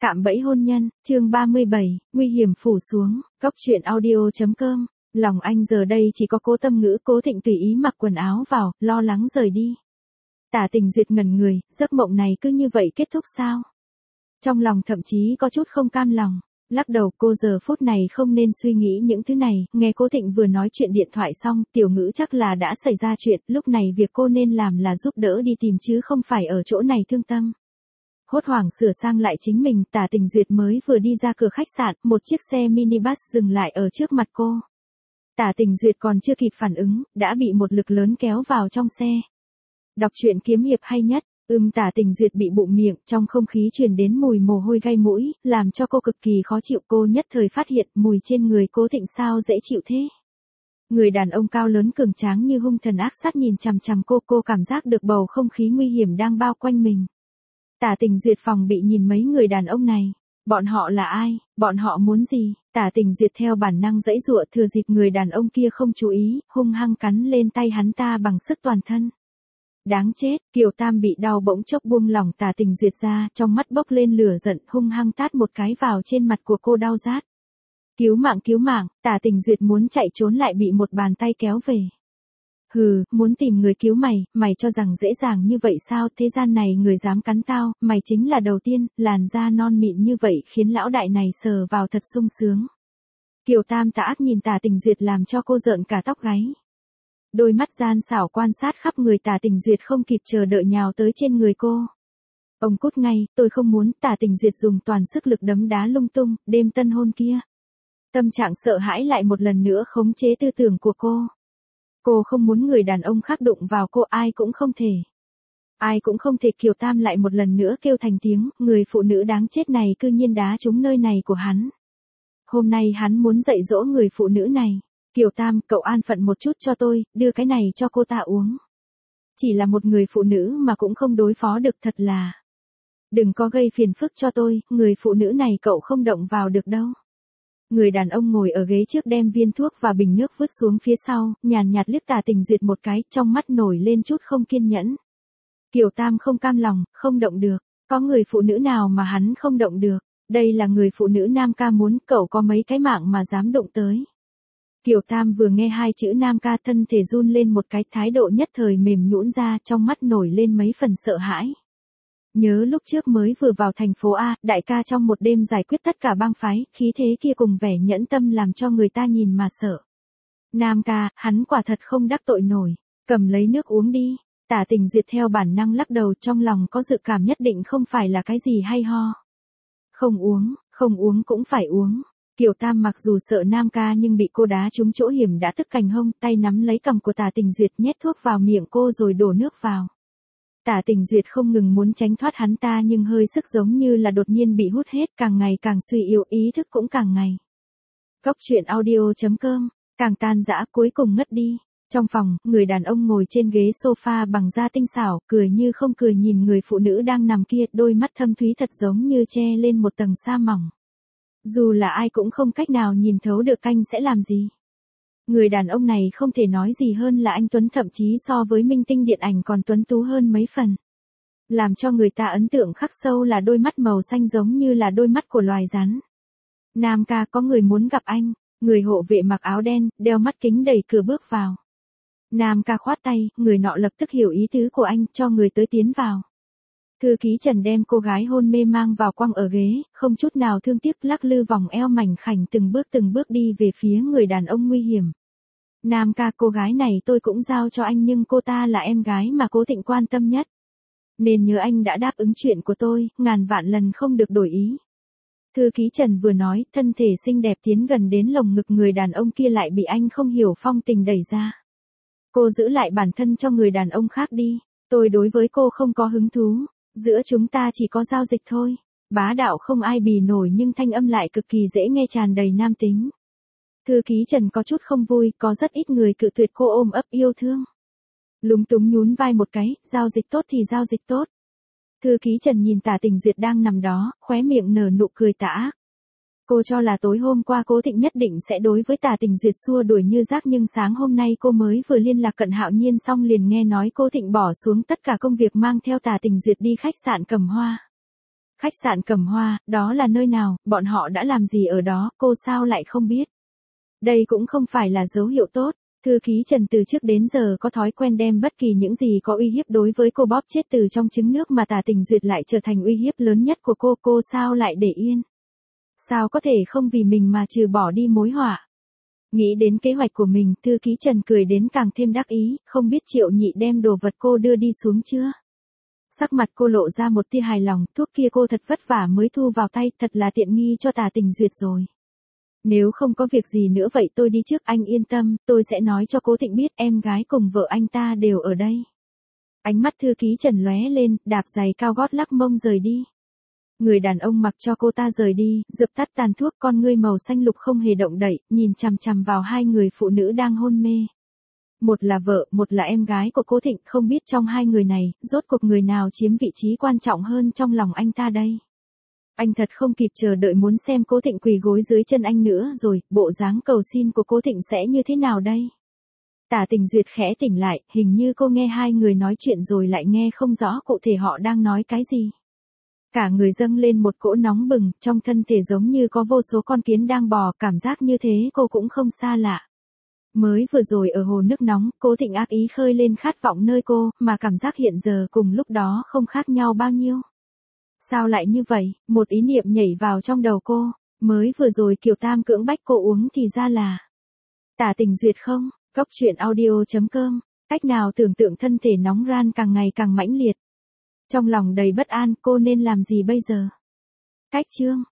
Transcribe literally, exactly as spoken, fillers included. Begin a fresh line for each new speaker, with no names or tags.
Cạm bẫy hôn nhân, chương ba mươi bảy, nguy hiểm phủ xuống, Cóc truyện audio chấm com. Lòng anh giờ đây chỉ có Cố Tâm Ngữ. Cố Thịnh tùy ý mặc quần áo vào, lo lắng rời đi. Tả Tình Duyệt ngẩn người, giấc mộng này cứ như vậy kết thúc sao? Trong lòng thậm chí có chút không cam lòng. Lắc đầu, cô giờ phút này không nên suy nghĩ những thứ này. Nghe Cố Thịnh vừa nói chuyện điện thoại xong, Tiểu Ngữ chắc là đã xảy ra chuyện. Lúc này việc cô nên làm là giúp đỡ đi tìm chứ không phải ở chỗ này thương tâm. Hốt hoảng sửa sang lại chính mình, Tả Tình Duyệt mới vừa đi ra cửa khách sạn, một chiếc xe minibus dừng lại ở trước mặt cô. Tả Tình Duyệt còn chưa kịp phản ứng, đã bị một lực lớn kéo vào trong xe. Đọc truyện kiếm hiệp hay nhất, ưm Tả Tình Duyệt bị bụng miệng, trong không khí truyền đến mùi mồ hôi gai mũi, làm cho cô cực kỳ khó chịu. Cô nhất thời phát hiện mùi trên người Cố Thịnh sao dễ chịu thế. Người đàn ông cao lớn cường tráng như hung thần ác sát nhìn chằm chằm cô, cô cảm giác được bầu không khí nguy hiểm đang bao quanh mình. Tả Tình Duyệt phòng bị nhìn mấy người đàn ông này. Bọn họ là ai? Bọn họ muốn gì? Tả Tình Duyệt theo bản năng giãy giụa, thừa dịp người đàn ông kia không chú ý, hung hăng cắn lên tay hắn ta bằng sức toàn thân. Đáng chết, Kiều Tam bị đau bỗng chốc buông lỏng Tả Tình Duyệt ra, trong mắt bốc lên lửa giận, hung hăng tát một cái vào trên mặt của cô đau rát. Cứu mạng cứu mạng, Tả Tình Duyệt muốn chạy trốn lại bị một bàn tay kéo về. Hừ, muốn tìm người cứu mày, mày cho rằng dễ dàng như vậy sao? Thế gian này người dám cắn tao, mày chính là đầu tiên. Làn da non mịn như vậy khiến lão đại này sờ vào thật sung sướng. Kiều Tam tà ác nhìn Tả Tình Duyệt làm cho cô rợn cả tóc gáy. Đôi mắt gian xảo quan sát khắp người Tả Tình Duyệt, không kịp chờ đợi nhào tới trên người cô. Ông cút ngay, tôi không muốn. Tả Tình Duyệt dùng toàn sức lực đấm đá lung tung, đêm tân hôn kia. Tâm trạng sợ hãi lại một lần nữa khống chế tư tưởng của cô. Cô không muốn người đàn ông khác đụng vào cô, ai cũng không thể. Ai cũng không thể. Kiều Tam lại một lần nữa kêu thành tiếng, người phụ nữ đáng chết này cư nhiên đá trúng nơi này của hắn. Hôm nay hắn muốn dạy dỗ người phụ nữ này. Kiều Tam, cậu an phận một chút cho tôi, đưa cái này cho cô ta uống. Chỉ là một người phụ nữ mà cũng không đối phó được, thật là. Đừng có gây phiền phức cho tôi, người phụ nữ này cậu không động vào được đâu. Người đàn ông ngồi ở ghế trước đem viên thuốc và bình nước vứt xuống phía sau, nhàn nhạt liếc Tả Tình Duyệt một cái, trong mắt nổi lên chút không kiên nhẫn. Kiều Tam không cam lòng, không động được. Có người phụ nữ nào mà hắn không động được? Đây là người phụ nữ Nam ca muốn, cậu có mấy cái mạng mà dám động tới. Kiều Tam vừa nghe hai chữ Nam ca, thân thể run lên một cái, thái độ nhất thời mềm nhũn ra, trong mắt nổi lên mấy phần sợ hãi. Nhớ lúc trước mới vừa vào thành phố A, đại ca trong một đêm giải quyết tất cả bang phái, khí thế kia cùng vẻ nhẫn tâm làm cho người ta nhìn mà sợ. Nam ca, hắn quả thật không đắc tội nổi, cầm lấy nước uống đi. Tả Tình Duyệt theo bản năng lắc đầu, trong lòng có dự cảm nhất định không phải là cái gì hay ho. Không uống, không uống cũng phải uống. Kiều Tam mặc dù sợ Nam ca nhưng bị cô đá trúng chỗ hiểm đã tức cành hông, tay nắm lấy cằm của Tả Tình Duyệt nhét thuốc vào miệng cô rồi đổ nước vào. Tả Tình Duyệt không ngừng muốn tránh thoát hắn ta nhưng hơi sức giống như là đột nhiên bị hút hết, càng ngày càng suy yếu, ý thức cũng càng ngày. Cóc truyện audio chấm com, càng tan rã cuối cùng ngất đi. Trong phòng, người đàn ông ngồi trên ghế sofa bằng da tinh xảo, cười như không cười nhìn người phụ nữ đang nằm kia, đôi mắt thâm thúy thật giống như che lên một tầng sa mỏng. Dù là ai cũng không cách nào nhìn thấu được anh sẽ làm gì. Người đàn ông này không thể nói gì hơn là anh tuấn, thậm chí so với minh tinh điện ảnh còn tuấn tú hơn mấy phần. Làm cho người ta ấn tượng khắc sâu là đôi mắt màu xanh giống như là đôi mắt của loài rắn. Nam ca, có người muốn gặp anh. Người hộ vệ mặc áo đen, đeo mắt kính đẩy cửa bước vào. Nam ca khoát tay, người nọ lập tức hiểu ý tứ của anh, cho người tới tiến vào. Thư ký Trần đem cô gái hôn mê mang vào quăng ở ghế, không chút nào thương tiếc lắc lư vòng eo mảnh khảnh từng bước từng bước đi về phía người đàn ông nguy hiểm. Nam ca, cô gái này tôi cũng giao cho anh nhưng cô ta là em gái mà Cố Thịnh quan tâm nhất. Nên nhớ anh đã đáp ứng chuyện của tôi, ngàn vạn lần không được đổi ý. Thư ký Trần vừa nói, thân thể xinh đẹp tiến gần đến lồng ngực người đàn ông kia lại bị anh không hiểu phong tình đẩy ra. Cô giữ lại bản thân cho người đàn ông khác đi, tôi đối với cô không có hứng thú. Giữa chúng ta chỉ có giao dịch thôi. Bá đạo không ai bì nổi nhưng thanh âm lại cực kỳ dễ nghe, tràn đầy nam tính. Thư ký Trần có chút không vui, có rất ít người cự tuyệt cô ôm ấp yêu thương. Lúng túng nhún vai một cái, giao dịch tốt thì giao dịch tốt. Thư ký Trần nhìn Tả Tình Duyệt đang nằm đó, khóe miệng nở nụ cười tà ác. Cô cho là tối hôm qua Cố Thịnh nhất định sẽ đối với Tả Tình Duyệt xua đuổi như rác, nhưng sáng hôm nay cô mới vừa liên lạc Cận Hạo Nhiên xong liền nghe nói Cố Thịnh bỏ xuống tất cả công việc mang theo Tả Tình Duyệt đi khách sạn Cẩm Hoa. Khách sạn Cẩm Hoa, đó là nơi nào, bọn họ đã làm gì ở đó, cô sao lại không biết? Đây cũng không phải là dấu hiệu tốt. Thư ký Trần từ trước đến giờ có thói quen đem bất kỳ những gì có uy hiếp đối với cô bóp chết từ trong trứng nước mà Tả Tình Duyệt lại trở thành uy hiếp lớn nhất của cô, cô sao lại để yên? Sao có thể không vì mình mà trừ bỏ đi mối họa? Nghĩ đến kế hoạch của mình, thư ký Trần cười đến càng thêm đắc ý, không biết Triệu Nhị đem đồ vật cô đưa đi xuống chưa? Sắc mặt cô lộ ra một tia hài lòng, thuốc kia cô thật vất vả mới thu vào tay, thật là tiện nghi cho Tả Tình Duyệt rồi. Nếu không có việc gì nữa vậy tôi đi trước, anh yên tâm, tôi sẽ nói cho Cố Thịnh biết em gái cùng vợ anh ta đều ở đây. Ánh mắt thư ký Trần lóe lên, đạp giày cao gót lắc mông rời đi. Người đàn ông mặc cho cô ta rời đi, dập tắt tàn thuốc, con ngươi màu xanh lục không hề động đậy, nhìn chằm chằm vào hai người phụ nữ đang hôn mê. Một là vợ, một là em gái của Cố Thịnh, không biết trong hai người này, rốt cuộc người nào chiếm vị trí quan trọng hơn trong lòng anh ta đây. Anh thật không kịp chờ đợi muốn xem Cố Thịnh quỳ gối dưới chân anh nữa rồi, bộ dáng cầu xin của Cố Thịnh sẽ như thế nào đây? Tả Tình Duyệt khẽ tỉnh lại, hình như cô nghe hai người nói chuyện rồi lại nghe không rõ cụ thể họ đang nói cái gì. Cả người dâng lên một cỗ nóng bừng, trong thân thể giống như có vô số con kiến đang bò, cảm giác như thế cô cũng không xa lạ. Mới vừa rồi ở hồ nước nóng, Cố Thịnh ác ý khơi lên khát vọng nơi cô, mà cảm giác hiện giờ cùng lúc đó không khác nhau bao nhiêu. Sao lại như vậy, một ý niệm nhảy vào trong đầu cô, mới vừa rồi Kiều Tam cưỡng bách cô uống thì ra là Tả Tình Duyệt không, Cốc Truyện Audio chấm com, cách nào tưởng tượng thân thể nóng ran càng ngày càng mãnh liệt. Trong lòng đầy bất an, cô nên làm gì bây giờ? Cách chương